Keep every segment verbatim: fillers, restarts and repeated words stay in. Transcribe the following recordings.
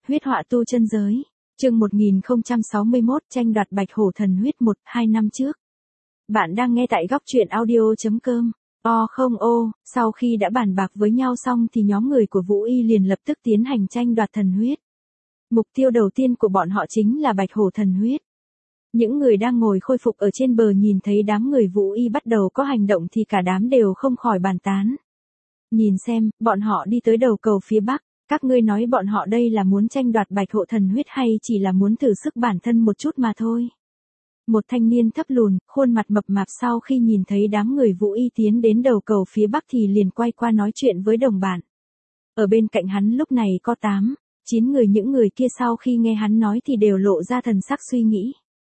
Huyết họa tu chân giới. Chương một nghìn không trăm sáu mươi mốt, tranh đoạt bạch hổ thần huyết một, hai năm trước. Bạn đang nghe tại góc truyện audio chấm com. O không ô, sau khi đã bàn bạc với nhau xong thì nhóm người của Vũ Y liền lập tức tiến hành tranh đoạt thần huyết. Mục tiêu đầu tiên của bọn họ chính là bạch hổ thần huyết. Những người đang ngồi khôi phục ở trên bờ nhìn thấy đám người Vũ Y bắt đầu có hành động thì cả đám đều không khỏi bàn tán. Nhìn xem, bọn họ đi tới đầu cầu phía bắc, các ngươi nói bọn họ đây là muốn tranh đoạt bạch hổ thần huyết hay chỉ là muốn thử sức bản thân một chút mà thôi. Một thanh niên thấp lùn, khuôn mặt mập mạp sau khi nhìn thấy đám người Vũ Y tiến đến đầu cầu phía bắc thì liền quay qua nói chuyện với đồng bạn. Ở bên cạnh hắn lúc này có tám, chín người, những người kia sau khi nghe hắn nói thì đều lộ ra thần sắc suy nghĩ.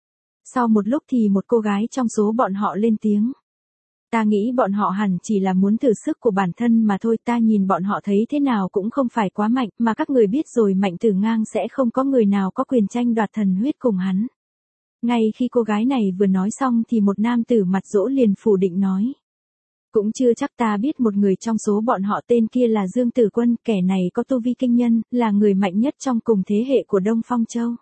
Sau một lúc thì một cô gái trong số bọn họ lên tiếng. Ta nghĩ bọn họ hẳn chỉ là muốn thử sức của bản thân mà thôi, ta nhìn bọn họ thấy thế nào cũng không phải quá mạnh, mà các người biết rồi, Mạnh Tử Ngang sẽ không có người nào có quyền tranh đoạt thần huyết cùng hắn. Ngay khi cô gái này vừa nói xong thì một nam tử mặt dỗ liền phủ định nói. Cũng chưa chắc, ta biết một người trong số bọn họ, tên kia là Dương Tử Quân, kẻ này có tu vi kinh nhân, là người mạnh nhất trong cùng thế hệ của Đông Phong Châu.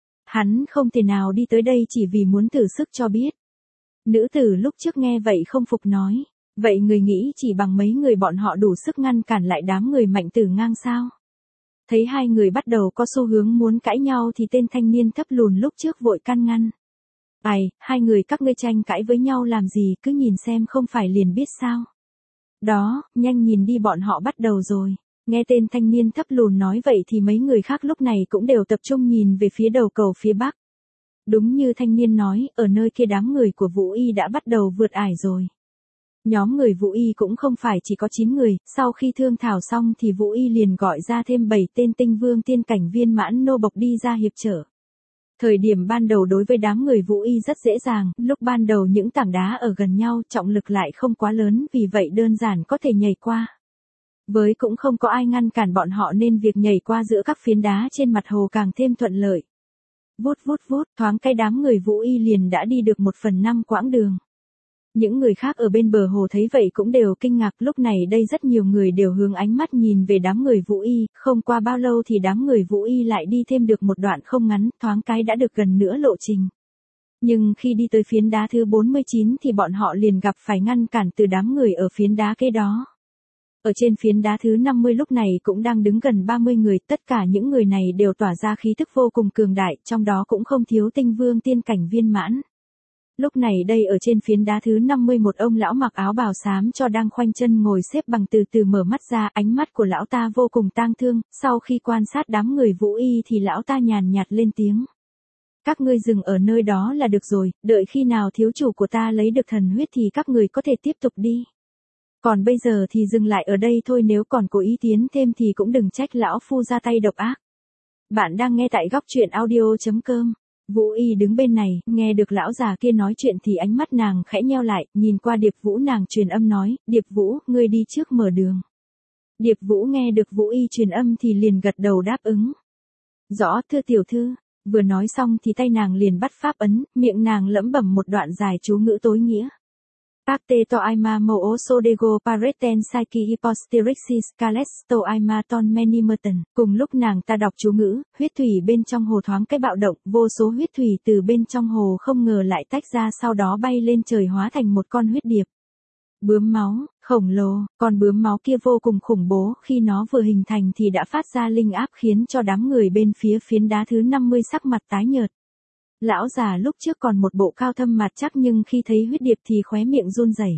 Hắn không thể nào đi tới đây chỉ vì muốn thử sức cho biết. Nữ tử lúc trước nghe vậy không phục nói, vậy người nghĩ chỉ bằng mấy người bọn họ đủ sức ngăn cản lại đám người Mạnh Tử Ngang sao? Thấy hai người bắt đầu có xu hướng muốn cãi nhau thì tên thanh niên thấp lùn lúc trước vội can ngăn. Ai, hai người các ngươi tranh cãi với nhau làm gì, cứ nhìn xem không phải liền biết sao? Đó, nhanh nhìn đi, bọn họ bắt đầu rồi. Nghe tên thanh niên thấp lùn nói vậy thì mấy người khác lúc này cũng đều tập trung nhìn về phía đầu cầu phía bắc. Đúng như thanh niên nói, ở nơi kia đám người của Vũ Y đã bắt đầu vượt ải rồi. Nhóm người Vũ Y cũng không phải chỉ có chín người, sau khi thương thảo xong thì Vũ Y liền gọi ra thêm bảy tên tinh vương tiên cảnh viên mãn nô bộc đi ra hiệp trợ. Thời điểm ban đầu đối với đám người Vũ Y rất dễ dàng, lúc ban đầu những tảng đá ở gần nhau trọng lực lại không quá lớn, vì vậy đơn giản có thể nhảy qua. Với cũng không có ai ngăn cản bọn họ nên việc nhảy qua giữa các phiến đá trên mặt hồ càng thêm thuận lợi. Vút vút vút, thoáng cái đám người Vũ Y liền đã đi được một phần năm quãng đường. Những người khác ở bên bờ hồ thấy vậy cũng đều kinh ngạc, lúc này đây rất nhiều người đều hướng ánh mắt nhìn về đám người Vũ Y, không qua bao lâu thì đám người Vũ Y lại đi thêm được một đoạn không ngắn, thoáng cái đã được gần nửa lộ trình. Nhưng khi đi tới phiến đá thứ bốn mươi chín thì bọn họ liền gặp phải ngăn cản từ đám người ở phiến đá kế đó. Ở trên phiến đá thứ năm mươi lúc này cũng đang đứng gần ba mươi người, tất cả những người này đều tỏa ra khí thức vô cùng cường đại, trong đó cũng không thiếu tinh vương tiên cảnh viên mãn. Lúc này đây ở trên phiến đá thứ năm mươi một ông lão mặc áo bào xám cho đang khoanh chân ngồi xếp bằng từ từ mở mắt ra, ánh mắt của lão ta vô cùng tang thương, sau khi quan sát đám người Vũ Y thì lão ta nhàn nhạt lên tiếng. Các ngươi dừng ở nơi đó là được rồi, đợi khi nào thiếu chủ của ta lấy được thần huyết thì các người có thể tiếp tục đi. Còn bây giờ thì dừng lại ở đây thôi, nếu còn cố ý tiến thêm thì cũng đừng trách lão phu ra tay độc ác. Bạn đang nghe tại góc truyện audio chấm com. Vũ Y đứng bên này, nghe được lão già kia nói chuyện thì ánh mắt nàng khẽ nheo lại, nhìn qua Điệp Vũ, nàng truyền âm nói, Điệp Vũ, ngươi đi trước mở đường. Điệp Vũ nghe được Vũ Y truyền âm thì liền gật đầu đáp ứng. Rõ, thưa tiểu thư. Vừa nói xong thì tay nàng liền bắt pháp ấn, miệng nàng lẩm bẩm một đoạn dài chú ngữ tối nghĩa. Pacte to aima mo sodego pareten saiki hyposterixis calesto aima ton menimerton. Cùng lúc nàng ta đọc chú ngữ, huyết thủy bên trong hồ thoáng cái bạo động, vô số huyết thủy từ bên trong hồ không ngờ lại tách ra, sau đó bay lên trời hóa thành một con huyết điệp. Bướm máu, khổng lồ, con bướm máu kia vô cùng khủng bố, khi nó vừa hình thành thì đã phát ra linh áp khiến cho đám người bên phía phiến đá thứ năm mươi sắc mặt tái nhợt. Lão già lúc trước còn một bộ cao thâm mặt chắc nhưng khi thấy huyết điệp thì khóe miệng run rẩy.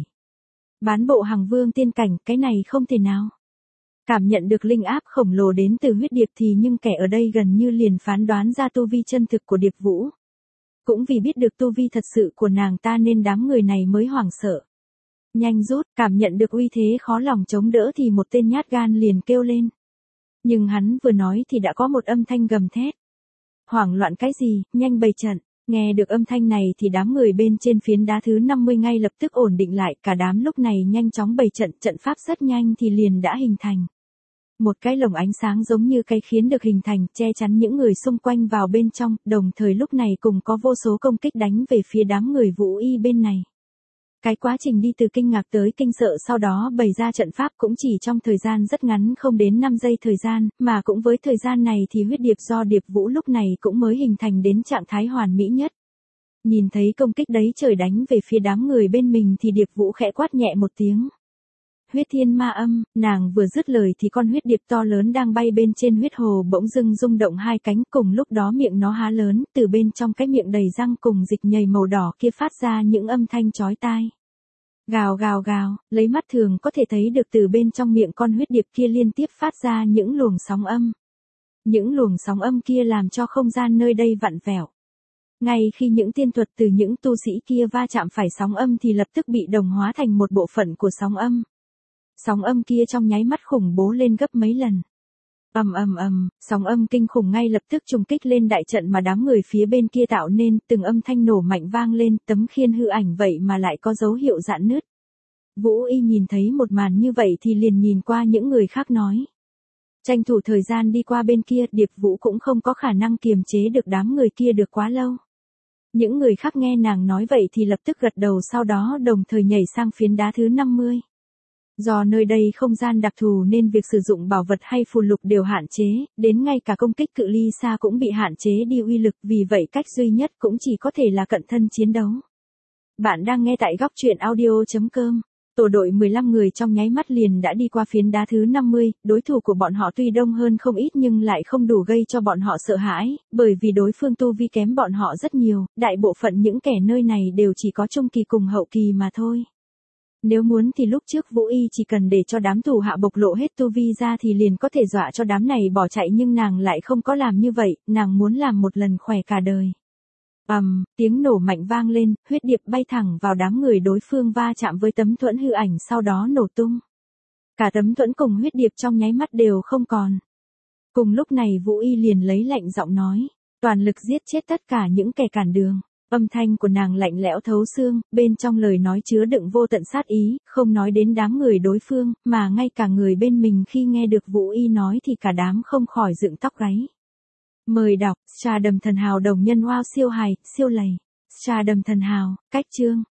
Bán bộ hàng vương tiên cảnh, cái này không thể nào. Cảm nhận được linh áp khổng lồ đến từ huyết điệp thì nhưng kẻ ở đây gần như liền phán đoán ra tu vi chân thực của Điệp Vũ. Cũng vì biết được tu vi thật sự của nàng ta nên đám người này mới hoảng sợ. Nhanh rút, cảm nhận được uy thế khó lòng chống đỡ thì một tên nhát gan liền kêu lên. Nhưng hắn vừa nói thì đã có một âm thanh gầm thét. Hoảng loạn cái gì, nhanh bày trận. Nghe được âm thanh này thì đám người bên trên phiến đá thứ năm mươi ngay lập tức ổn định lại, cả đám lúc này nhanh chóng bày trận, trận pháp rất nhanh thì liền đã hình thành. Một cái lồng ánh sáng giống như cái khiến được hình thành, che chắn những người xung quanh vào bên trong, đồng thời lúc này cùng có vô số công kích đánh về phía đám người Vũ Y bên này. Cái quá trình đi từ kinh ngạc tới kinh sợ sau đó bày ra trận pháp cũng chỉ trong thời gian rất ngắn không đến năm giây thời gian, mà cũng với thời gian này thì huyết điệp do Điệp Vũ lúc này cũng mới hình thành đến trạng thái hoàn mỹ nhất. Nhìn thấy công kích đấy trời đánh về phía đám người bên mình thì Điệp Vũ khẽ quát nhẹ một tiếng. Huyết thiên ma âm, nàng vừa dứt lời thì con huyết điệp to lớn đang bay bên trên huyết hồ bỗng dưng rung động hai cánh, cùng lúc đó miệng nó há lớn, từ bên trong cái miệng đầy răng cùng dịch nhầy màu đỏ kia phát ra những âm thanh chói tai. Gào gào gào, lấy mắt thường có thể thấy được từ bên trong miệng con huyết điệp kia liên tiếp phát ra những luồng sóng âm. Những luồng sóng âm kia làm cho không gian nơi đây vặn vẹo. Ngay khi những tiên thuật từ những tu sĩ kia va chạm phải sóng âm thì lập tức bị đồng hóa thành một bộ phận của sóng âm. Sóng âm kia trong nháy mắt khủng bố lên gấp mấy lần. Ầm ầm ầm, sóng âm kinh khủng ngay lập tức trùng kích lên đại trận mà đám người phía bên kia tạo nên, từng âm thanh nổ mạnh vang lên, tấm khiên hư ảnh vậy mà lại có dấu hiệu rạn nứt. Vũ Y nhìn thấy một màn như vậy thì liền nhìn qua những người khác nói. Tranh thủ thời gian đi qua bên kia, Điệp Vũ cũng không có khả năng kiềm chế được đám người kia được quá lâu. Những người khác nghe nàng nói vậy thì lập tức gật đầu, sau đó đồng thời nhảy sang phiến đá thứ năm mươi. Do nơi đây không gian đặc thù nên việc sử dụng bảo vật hay phù lục đều hạn chế, đến ngay cả công kích cự ly xa cũng bị hạn chế đi uy lực, vì vậy cách duy nhất cũng chỉ có thể là cận thân chiến đấu. Bạn đang nghe tại góc truyện audio chấm com. Tổ đội mười lăm người trong nháy mắt liền đã đi qua phiến đá thứ năm mươi, đối thủ của bọn họ tuy đông hơn không ít nhưng lại không đủ gây cho bọn họ sợ hãi, bởi vì đối phương tu vi kém bọn họ rất nhiều, đại bộ phận những kẻ nơi này đều chỉ có trung kỳ cùng hậu kỳ mà thôi. Nếu muốn thì lúc trước Vũ Y chỉ cần để cho đám thủ hạ bộc lộ hết tu vi ra thì liền có thể dọa cho đám này bỏ chạy, nhưng nàng lại không có làm như vậy, nàng muốn làm một lần khỏe cả đời. Ầm, um, tiếng nổ mạnh vang lên, huyết điệp bay thẳng vào đám người đối phương va chạm với tấm thuẫn hư ảnh sau đó nổ tung. Cả tấm thuẫn cùng huyết điệp trong nháy mắt đều không còn. Cùng lúc này Vũ Y liền lấy lạnh giọng nói, toàn lực giết chết tất cả những kẻ cản đường. Âm thanh của nàng lạnh lẽo thấu xương, bên trong lời nói chứa đựng vô tận sát ý, không nói đến đám người đối phương, mà ngay cả người bên mình khi nghe được Vũ Y nói thì cả đám không khỏi dựng tóc gáy. Mời đọc, Stardom Thần Hào đồng nhân wow siêu hài, siêu lầy. Stardom Thần Hào, cách chương.